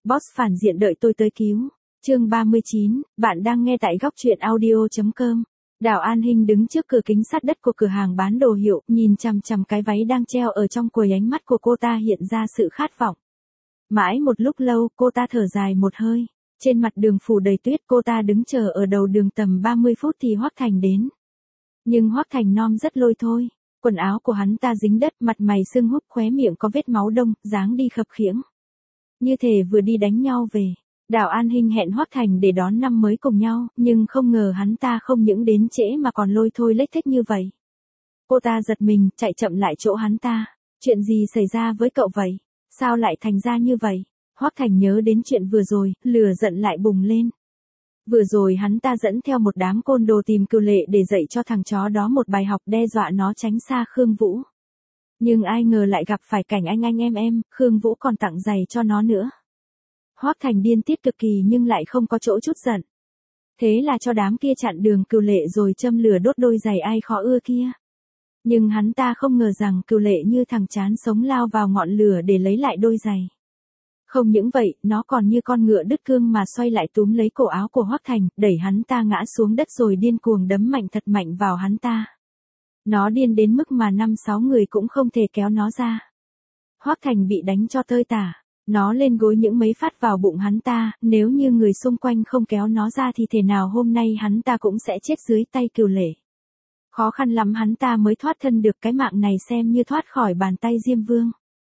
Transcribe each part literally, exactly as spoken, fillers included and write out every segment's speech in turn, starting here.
Boss phản diện đợi tôi tới cứu. Chương ba mươi chín, bạn đang nghe tại góc truyện audio chấm com. Đào An Hinh đứng trước cửa kính sát đất của cửa hàng bán đồ hiệu, nhìn chằm chằm cái váy đang treo ở trong quầy, ánh mắt của cô ta hiện ra sự khát vọng. Mãi một lúc lâu, cô ta thở dài một hơi. Trên mặt đường phủ đầy tuyết, cô ta đứng chờ ở đầu đường tầm ba mươi phút thì Hoắc Thành đến. Nhưng Hoắc Thành nom rất lôi thôi. Quần áo của hắn ta dính đất, mặt mày sưng húp, khóe miệng có vết máu đông, dáng đi khập khiễng. Như thể vừa đi đánh nhau về. Đào An Hinh hẹn Hoắc Thành để đón năm mới cùng nhau, nhưng không ngờ hắn ta không những đến trễ mà còn lôi thôi lếch thếch như vậy. Cô ta giật mình, chạy chậm lại chỗ hắn ta. Chuyện gì xảy ra với cậu vậy? Sao lại thành ra như vậy? Hoắc Thành nhớ đến chuyện vừa rồi, lửa giận lại bùng lên. Vừa rồi hắn ta dẫn theo một đám côn đồ tìm Cửu Lệ để dạy cho thằng chó đó một bài học, đe dọa nó tránh xa Khương Vũ. Nhưng ai ngờ lại gặp phải cảnh anh anh em em, Khương Vũ còn tặng giày cho nó nữa. Hoắc Thành điên tiết cực kỳ nhưng lại không có chỗ chút giận. Thế là cho đám kia chặn đường Cửu Lệ rồi châm lửa đốt đôi giày ai khó ưa kia. Nhưng hắn ta không ngờ rằng Cửu Lệ như thằng chán sống lao vào ngọn lửa để lấy lại đôi giày. Không những vậy, nó còn như con ngựa đứt cương mà xoay lại túm lấy cổ áo của Hoắc Thành, đẩy hắn ta ngã xuống đất rồi điên cuồng đấm mạnh thật mạnh vào hắn ta. Nó điên đến mức mà năm sáu người cũng không thể kéo nó ra. Hoắc Thành bị đánh cho tơi tả. Nó lên gối những mấy phát vào bụng hắn ta, nếu như người xung quanh không kéo nó ra thì thể nào hôm nay hắn ta cũng sẽ chết dưới tay Cửu Lệ. Khó khăn lắm hắn ta mới thoát thân được, cái mạng này xem như thoát khỏi bàn tay Diêm Vương.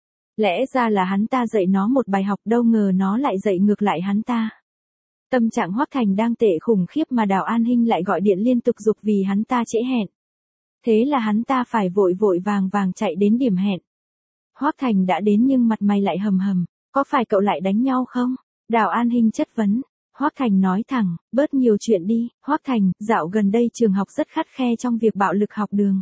Lẽ ra là hắn ta dạy nó một bài học, đâu ngờ nó lại dạy ngược lại hắn ta. Tâm trạng Hoắc Thành đang tệ khủng khiếp mà Đào An Hinh lại gọi điện liên tục giục vì hắn ta trễ hẹn. Thế là hắn ta phải vội vội vàng vàng chạy đến điểm hẹn. Hoắc Thành đã đến nhưng mặt mày lại hầm hầm. Có phải cậu lại đánh nhau không? Đào An Hinh chất vấn. Hoắc Thành nói thẳng, bớt nhiều chuyện đi. Hoắc Thành, dạo gần đây trường học rất khắt khe trong việc bạo lực học đường.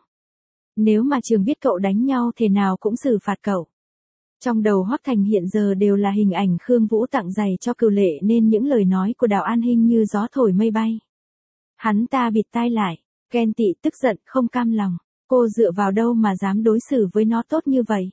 Nếu mà trường biết cậu đánh nhau thế nào cũng xử phạt cậu. Trong đầu Hoắc Thành hiện giờ đều là hình ảnh Khương Vũ tặng giày cho Cửu Lệ nên những lời nói của Đào An Hinh như gió thổi mây bay. Hắn ta bịt tai lại, ghen tị, tức giận, không cam lòng. Cô dựa vào đâu mà dám đối xử với nó tốt như vậy?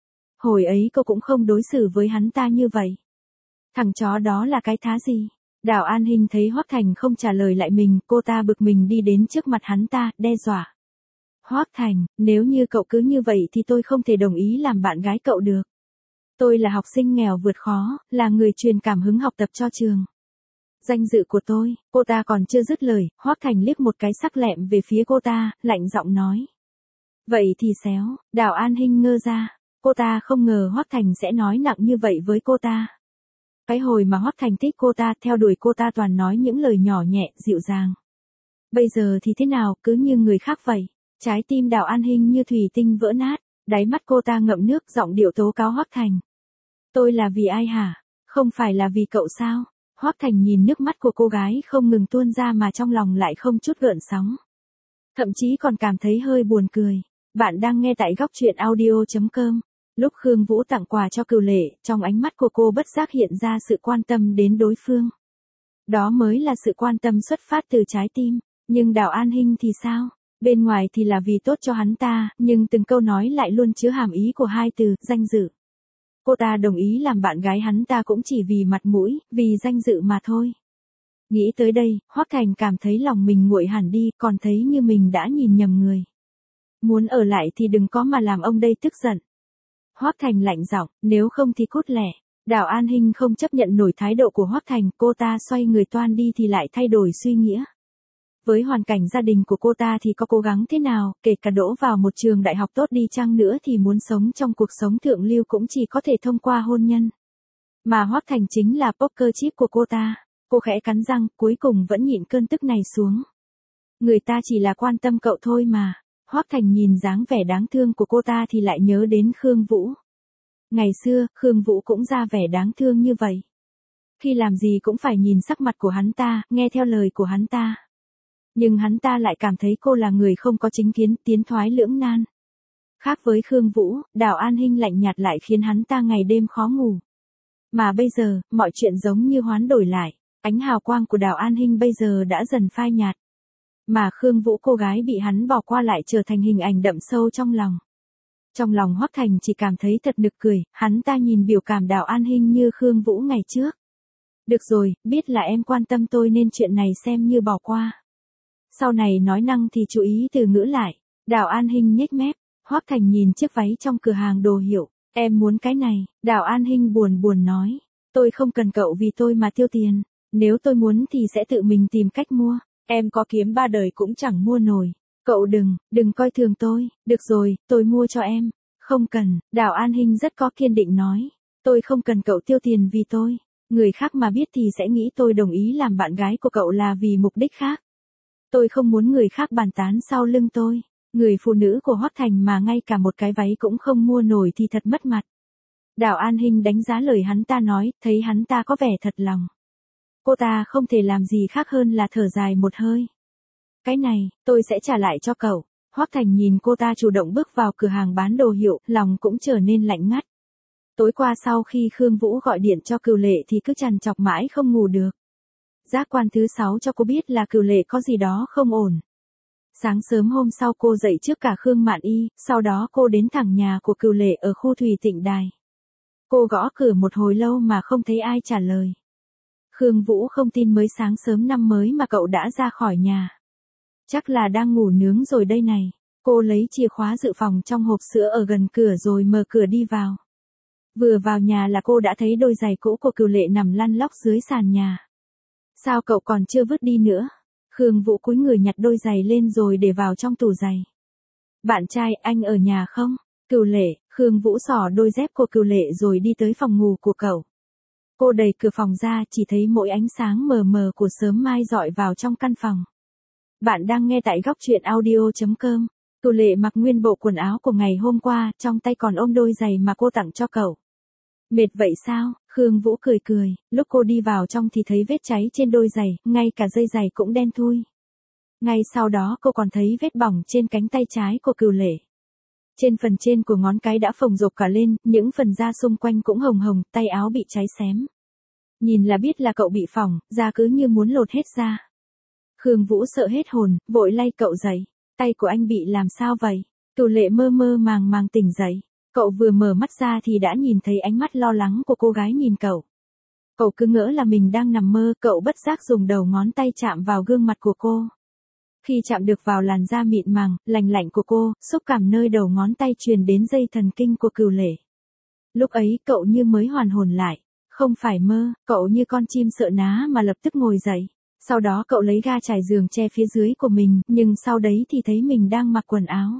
Hồi ấy cô cũng không đối xử với hắn ta như vậy. Thằng chó đó là cái thá gì? Đào An Hinh thấy Hoắc Thành không trả lời lại mình, cô ta bực mình đi đến trước mặt hắn ta, đe dọa. Hoắc Thành, nếu như cậu cứ như vậy thì tôi không thể đồng ý làm bạn gái cậu được. Tôi là học sinh nghèo vượt khó, là người truyền cảm hứng học tập cho trường. Danh dự của tôi, cô ta còn chưa dứt lời, Hoắc Thành liếc một cái sắc lẹm về phía cô ta, lạnh giọng nói. Vậy thì xéo, Đào An Hinh ngơ ra. Cô ta không ngờ Hoắc Thành sẽ nói nặng như vậy với cô ta. Cái hồi mà Hoắc Thành thích cô ta, theo đuổi cô ta toàn nói những lời nhỏ nhẹ, dịu dàng. Bây giờ thì thế nào, cứ như người khác vậy. Trái tim Đào An Hinh như thủy tinh vỡ nát, đáy mắt cô ta ngậm nước, giọng điệu tố cáo Hoắc Thành. Tôi là vì ai hả? Không phải là vì cậu sao? Hoắc Thành nhìn nước mắt của cô gái không ngừng tuôn ra mà trong lòng lại không chút gợn sóng. Thậm chí còn cảm thấy hơi buồn cười. Bạn đang nghe tại góc truyện audio chấm com. Lúc Khương Vũ tặng quà cho Cửu Lệ, trong ánh mắt của cô bất giác hiện ra sự quan tâm đến đối phương. Đó mới là sự quan tâm xuất phát từ trái tim. Nhưng Đào An Hinh thì sao? Bên ngoài thì là vì tốt cho hắn ta, nhưng từng câu nói lại luôn chứa hàm ý của hai từ, danh dự. Cô ta đồng ý làm bạn gái hắn ta cũng chỉ vì mặt mũi, vì danh dự mà thôi. Nghĩ tới đây, Hoắc Thành cảm thấy lòng mình nguội hẳn đi, còn thấy như mình đã nhìn nhầm người. Muốn ở lại thì đừng có mà làm ông đây tức giận. Hoắc Thành lạnh giọng, nếu không thì cút lẻ. Đào An Hinh không chấp nhận nổi thái độ của Hoắc Thành, cô ta xoay người toan đi thì lại thay đổi suy nghĩa. Với hoàn cảnh gia đình của cô ta thì có cố gắng thế nào, kể cả đỗ vào một trường đại học tốt đi chăng nữa thì muốn sống trong cuộc sống thượng lưu cũng chỉ có thể thông qua hôn nhân. Mà Hoắc Thành chính là poker chip của cô ta. Cô khẽ cắn răng, cuối cùng vẫn nhịn cơn tức này xuống. Người ta chỉ là quan tâm cậu thôi mà. Hoắc Thành nhìn dáng vẻ đáng thương của cô ta thì lại nhớ đến Khương Vũ. Ngày xưa, Khương Vũ cũng ra vẻ đáng thương như vậy. Khi làm gì cũng phải nhìn sắc mặt của hắn ta, nghe theo lời của hắn ta. Nhưng hắn ta lại cảm thấy cô là người không có chính kiến, tiến thoái lưỡng nan. Khác với Khương Vũ, Đào An Hinh lạnh nhạt lại khiến hắn ta ngày đêm khó ngủ. Mà bây giờ, mọi chuyện giống như hoán đổi lại, ánh hào quang của Đào An Hinh bây giờ đã dần phai nhạt. Mà Khương Vũ cô gái bị hắn bỏ qua lại trở thành hình ảnh đậm sâu trong lòng. Trong lòng Hoắc Thành chỉ cảm thấy thật nực cười, hắn ta nhìn biểu cảm Đào An Hinh như Khương Vũ ngày trước. Được rồi, biết là em quan tâm tôi nên chuyện này xem như bỏ qua. Sau này nói năng thì chú ý từ ngữ lại. Đào An Hinh nhếch mép, Hoắc Thành nhìn chiếc váy trong cửa hàng đồ hiệu, em muốn cái này, Đào An Hinh buồn buồn nói. Tôi không cần cậu vì tôi mà tiêu tiền, nếu tôi muốn thì sẽ tự mình tìm cách mua, em có kiếm ba đời cũng chẳng mua nổi. Cậu đừng, đừng coi thường tôi, được rồi, tôi mua cho em. Không cần, Đào An Hinh rất có kiên định nói. Tôi không cần cậu tiêu tiền vì tôi, người khác mà biết thì sẽ nghĩ tôi đồng ý làm bạn gái của cậu là vì mục đích khác. Tôi không muốn người khác bàn tán sau lưng tôi, người phụ nữ của Hoắc Thành mà ngay cả một cái váy cũng không mua nổi thì thật mất mặt. Đào An Hinh đánh giá lời hắn ta nói, thấy hắn ta có vẻ thật lòng. Cô ta không thể làm gì khác hơn là thở dài một hơi. Cái này, tôi sẽ trả lại cho cậu. Hoắc Thành nhìn cô ta chủ động bước vào cửa hàng bán đồ hiệu, lòng cũng trở nên lạnh ngắt. Tối qua sau khi Khương Vũ gọi điện cho Cửu Lệ thì cứ trằn trọc mãi không ngủ được. Giác quan thứ sáu cho cô biết là Cửu Lệ có gì đó không ổn. Sáng sớm hôm sau cô dậy trước cả Khương Mạn Y, sau đó cô đến thẳng nhà của Cửu Lệ ở khu Thủy Tịnh Đài. Cô gõ cửa một hồi lâu mà không thấy ai trả lời. Khương Vũ không tin mới sáng sớm năm mới mà cậu đã ra khỏi nhà. Chắc là đang ngủ nướng rồi đây này. Cô lấy chìa khóa dự phòng trong hộp sữa ở gần cửa rồi mở cửa đi vào. Vừa vào nhà là cô đã thấy đôi giày cũ của Cửu Lệ nằm lăn lóc dưới sàn nhà. Sao cậu còn chưa vứt đi nữa? Khương Vũ cúi người nhặt đôi giày lên rồi để vào trong tủ giày. Bạn trai, anh ở nhà không? Cửu Lệ, Khương Vũ xỏ đôi dép của Cửu Lệ rồi đi tới phòng ngủ của cậu. Cô đẩy cửa phòng ra chỉ thấy mỗi ánh sáng mờ mờ của sớm mai dọi vào trong căn phòng. Bạn đang nghe tại góc truyện audio chấm com. Cửu Lệ mặc nguyên bộ quần áo của ngày hôm qua, trong tay còn ôm đôi giày mà cô tặng cho cậu. Mệt vậy sao? Khương Vũ cười cười, lúc cô đi vào trong thì thấy vết cháy trên đôi giày, ngay cả dây giày cũng đen thui. Ngay sau đó cô còn thấy vết bỏng trên cánh tay trái của Cửu Lệ. Trên phần trên của ngón cái đã phồng rộp cả lên, những phần da xung quanh cũng hồng hồng, tay áo bị cháy xém. Nhìn là biết là cậu bị phỏng, da cứ như muốn lột hết ra. Khương Vũ sợ hết hồn, vội lay cậu dậy. Tay của anh bị làm sao vậy? Cửu Lệ mơ mơ màng màng tỉnh dậy. Cậu vừa mở mắt ra thì đã nhìn thấy ánh mắt lo lắng của cô gái nhìn cậu. Cậu cứ ngỡ là mình đang nằm mơ, cậu bất giác dùng đầu ngón tay chạm vào gương mặt của cô. Khi chạm được vào làn da mịn màng, lành lạnh của cô, xúc cảm nơi đầu ngón tay truyền đến dây thần kinh của Cửu Lệ. Lúc ấy cậu như mới hoàn hồn lại. Không phải mơ, cậu như con chim sợ ná mà lập tức ngồi dậy. Sau đó cậu lấy ga trải giường che phía dưới của mình, nhưng sau đấy thì thấy mình đang mặc quần áo.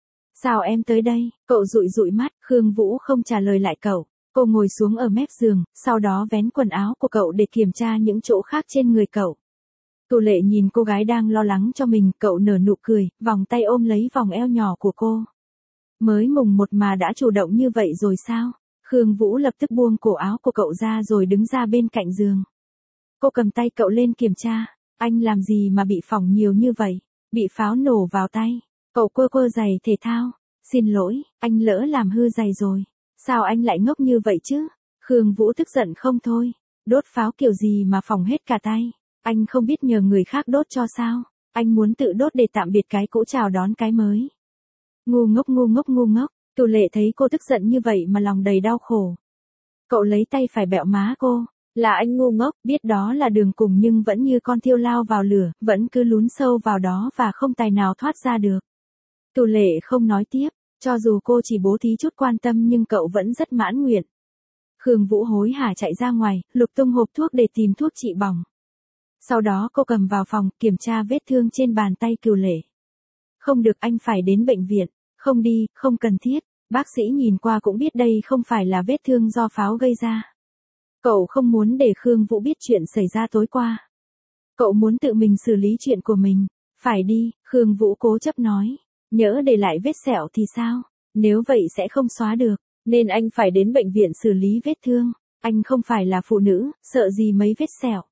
Sao em tới đây? Cậu dụi dụi mắt, Khương Vũ không trả lời lại cậu. Cô ngồi xuống ở mép giường, sau đó vén quần áo của cậu để kiểm tra những chỗ khác trên người cậu. Cửu Lệ nhìn cô gái đang lo lắng cho mình, cậu nở nụ cười, vòng tay ôm lấy vòng eo nhỏ của cô. Mới mùng một mà đã chủ động như vậy rồi sao? Khương Vũ lập tức buông cổ áo của cậu ra rồi đứng ra bên cạnh giường. Cô cầm tay cậu lên kiểm tra. Anh làm gì mà bị phỏng nhiều như vậy? Bị pháo nổ vào tay. Cậu quơ quơ giày thể thao. Xin lỗi, anh lỡ làm hư giày rồi. Sao anh lại ngốc như vậy chứ? Khương Vũ tức giận không thôi. Đốt pháo kiểu gì mà phỏng hết cả tay? Anh không biết nhờ người khác đốt cho sao? Anh muốn tự đốt để tạm biệt cái cũ chào đón cái mới. Ngu ngốc ngu ngốc ngu ngốc. Cửu Lệ thấy cô tức giận như vậy mà lòng đầy đau khổ. Cậu lấy tay phải bẹo má cô. Là anh ngu ngốc, biết đó là đường cùng nhưng vẫn như con thiêu lao vào lửa, vẫn cứ lún sâu vào đó và không tài nào thoát ra được. Cửu Lệ không nói tiếp, cho dù cô chỉ bố thí chút quan tâm nhưng cậu vẫn rất mãn nguyện. Khương Vũ hối hả chạy ra ngoài, lục tung hộp thuốc để tìm thuốc trị bỏng. Sau đó cô cầm vào phòng, kiểm tra vết thương trên bàn tay Cửu Lệ. Không được, anh phải đến bệnh viện. Không đi, không cần thiết. Bác sĩ nhìn qua cũng biết đây không phải là vết thương do pháo gây ra. Cậu không muốn để Khương Vũ biết chuyện xảy ra tối qua. Cậu muốn tự mình xử lý chuyện của mình. Phải đi, Khương Vũ cố chấp nói. Nhỡ để lại vết sẹo thì sao? Nếu vậy sẽ không xóa được. Nên anh phải đến bệnh viện xử lý vết thương. Anh không phải là phụ nữ, sợ gì mấy vết sẹo.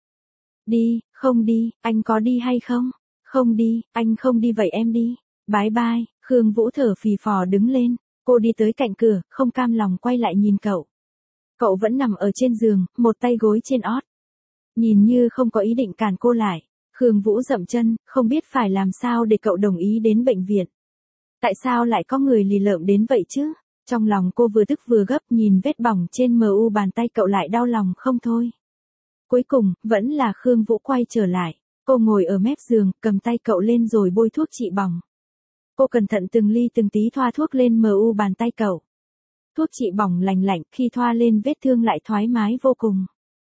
Đi, không đi, anh có đi hay không? Không đi, anh không đi vậy em đi. Bye bye, Khương Vũ thở phì phò đứng lên. Cô đi tới cạnh cửa, không cam lòng quay lại nhìn cậu. Cậu vẫn nằm ở trên giường, một tay gối trên ót. Nhìn như không có ý định cản cô lại. Khương Vũ dậm chân, không biết phải làm sao để cậu đồng ý đến bệnh viện. Tại sao lại có người lì lợm đến vậy chứ? Trong lòng cô vừa tức vừa gấp, nhìn vết bỏng trên mờ u bàn tay cậu lại đau lòng không thôi. Cuối cùng, vẫn là Khương Vũ quay trở lại. Cô ngồi ở mép giường, cầm tay cậu lên rồi bôi thuốc trị bỏng. Cô cẩn thận từng ly từng tí thoa thuốc lên mờ u bàn tay cậu. Thuốc trị bỏng lành lạnh, khi thoa lên vết thương lại thoải mái vô cùng.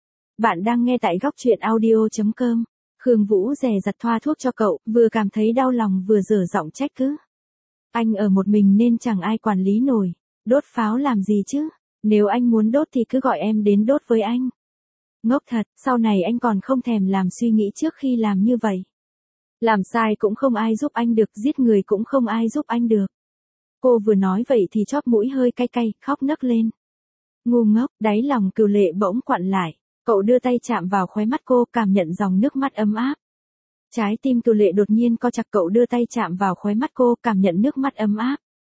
Bạn đang nghe tại góc truyện audio chấm com. Khương Vũ dè dặt thoa thuốc cho cậu, vừa cảm thấy đau lòng vừa dở giọng trách cứ. Anh ở một mình nên chẳng ai quản lý nổi. Đốt pháo làm gì chứ? Nếu anh muốn đốt thì cứ gọi em đến đốt với anh. Ngốc thật, sau này anh còn không thèm làm suy nghĩ trước khi làm như vậy. Làm sai cũng không ai giúp anh được, giết người cũng không ai giúp anh được. Cô vừa nói vậy thì chóp mũi hơi cay cay, khóc nấc lên. Ngu ngốc, đáy lòng Cửu Lệ bỗng quặn lại. Cậu đưa tay chạm vào khóe mắt cô, cảm nhận dòng nước mắt ấm áp. Trái tim Cửu Lệ đột nhiên co chặt, cậu đưa tay chạm vào khóe mắt cô, cảm nhận nước mắt ấm áp.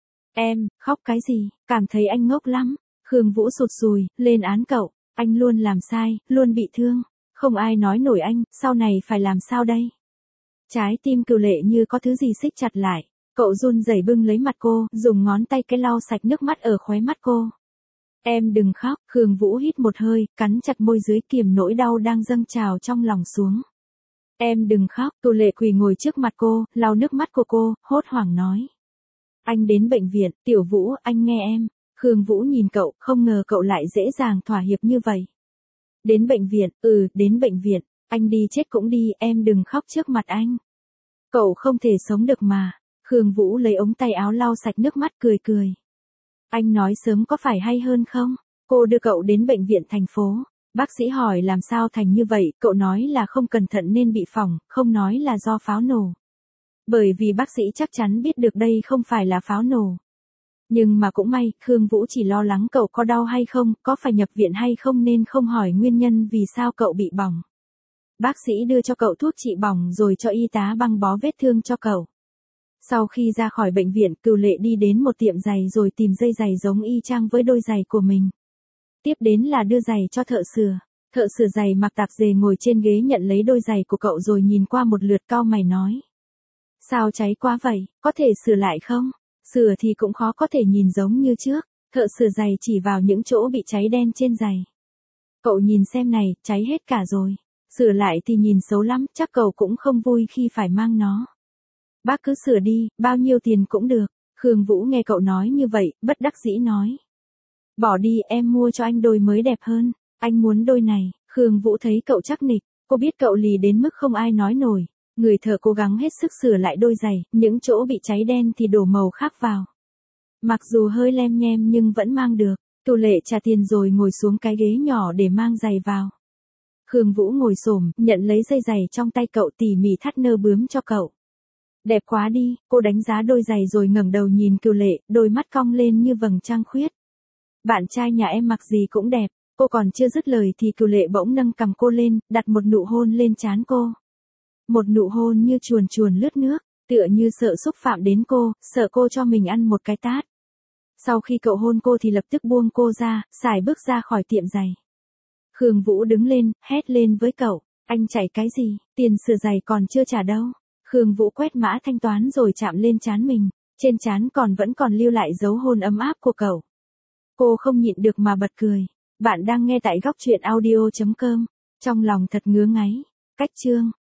Em, khóc cái gì, cảm thấy anh ngốc lắm. Khương Vũ sụt sùi, lên án cậu. Anh luôn làm sai, luôn bị thương. Không ai nói nổi anh, sau này phải làm sao đây? Trái tim Cửu Lệ như có thứ gì xích chặt lại. Cậu run rẩy bưng lấy mặt cô, dùng ngón tay cái lau sạch nước mắt ở khóe mắt cô. Em đừng khóc, Khương Vũ hít một hơi, cắn chặt môi dưới kiềm nỗi đau đang dâng trào trong lòng xuống. Em đừng khóc, Cửu Lệ quỳ ngồi trước mặt cô, lau nước mắt của cô, hốt hoảng nói. Anh đến bệnh viện, Tiểu Vũ, anh nghe em. Khương Vũ nhìn cậu, không ngờ cậu lại dễ dàng thỏa hiệp như vậy. Đến bệnh viện, ừ, đến bệnh viện, anh đi chết cũng đi, em đừng khóc trước mặt anh. Cậu không thể sống được mà. Khương Vũ lấy ống tay áo lau sạch nước mắt cười cười. Anh nói sớm có phải hay hơn không? Cô đưa cậu đến bệnh viện thành phố. Bác sĩ hỏi làm sao thành như vậy, cậu nói là không cẩn thận nên bị phỏng, không nói là do pháo nổ. Bởi vì bác sĩ chắc chắn biết được đây không phải là pháo nổ. Nhưng mà cũng may, Khương Vũ chỉ lo lắng cậu có đau hay không, có phải nhập viện hay không nên không hỏi nguyên nhân vì sao cậu bị bỏng. Bác sĩ đưa cho cậu thuốc trị bỏng rồi cho y tá băng bó vết thương cho cậu. Sau khi ra khỏi bệnh viện, Cửu Lệ đi đến một tiệm giày rồi tìm dây giày giống y chang với đôi giày của mình. Tiếp đến là đưa giày cho thợ sửa. Thợ sửa giày mặc tạp dề ngồi trên ghế nhận lấy đôi giày của cậu rồi nhìn qua một lượt cau mày nói. Sao cháy quá vậy, có thể sửa lại không? Sửa thì cũng khó có thể nhìn giống như trước. Thợ sửa giày chỉ vào những chỗ bị cháy đen trên giày. Cậu nhìn xem này, cháy hết cả rồi. Sửa lại thì nhìn xấu lắm, chắc cậu cũng không vui khi phải mang nó. Bác cứ sửa đi, bao nhiêu tiền cũng được. Khương Vũ nghe cậu nói như vậy, bất đắc dĩ nói. Bỏ đi, em mua cho anh đôi mới đẹp hơn. Anh muốn đôi này. Khương Vũ thấy cậu chắc nịch. Cô biết cậu lì đến mức không ai nói nổi. Người thợ cố gắng hết sức sửa lại đôi giày, những chỗ bị cháy đen thì đổ màu khác vào. Mặc dù hơi lem nhem nhưng vẫn mang được. Cửu Lệ trả tiền rồi ngồi xuống cái ghế nhỏ để mang giày vào. Khương Vũ ngồi xổm, nhận lấy dây giày trong tay cậu, tỉ mỉ thắt nơ bướm cho cậu. Đẹp quá đi, cô đánh giá đôi giày rồi ngẩng đầu nhìn Cửu Lệ, đôi mắt cong lên như vầng trăng khuyết. Bạn trai nhà em mặc gì cũng đẹp. Cô còn chưa dứt lời thì Cửu Lệ bỗng nâng cằm cô lên, đặt một nụ hôn lên trán cô. Một nụ hôn như chuồn chuồn lướt nước, tựa như sợ xúc phạm đến cô, sợ cô cho mình ăn một cái tát. Sau khi cậu hôn cô thì lập tức buông cô ra, sải bước ra khỏi tiệm giày. Khương Vũ đứng lên, hét lên với cậu, anh chạy cái gì, tiền sửa giày còn chưa trả đâu. Khương Vũ quét mã thanh toán rồi chạm lên trán mình, trên trán còn vẫn còn lưu lại dấu hôn ấm áp của cậu. Cô không nhịn được mà bật cười. Bạn đang nghe tại góc truyện audio chấm com. Trong lòng thật ngứa ngáy. Cách chương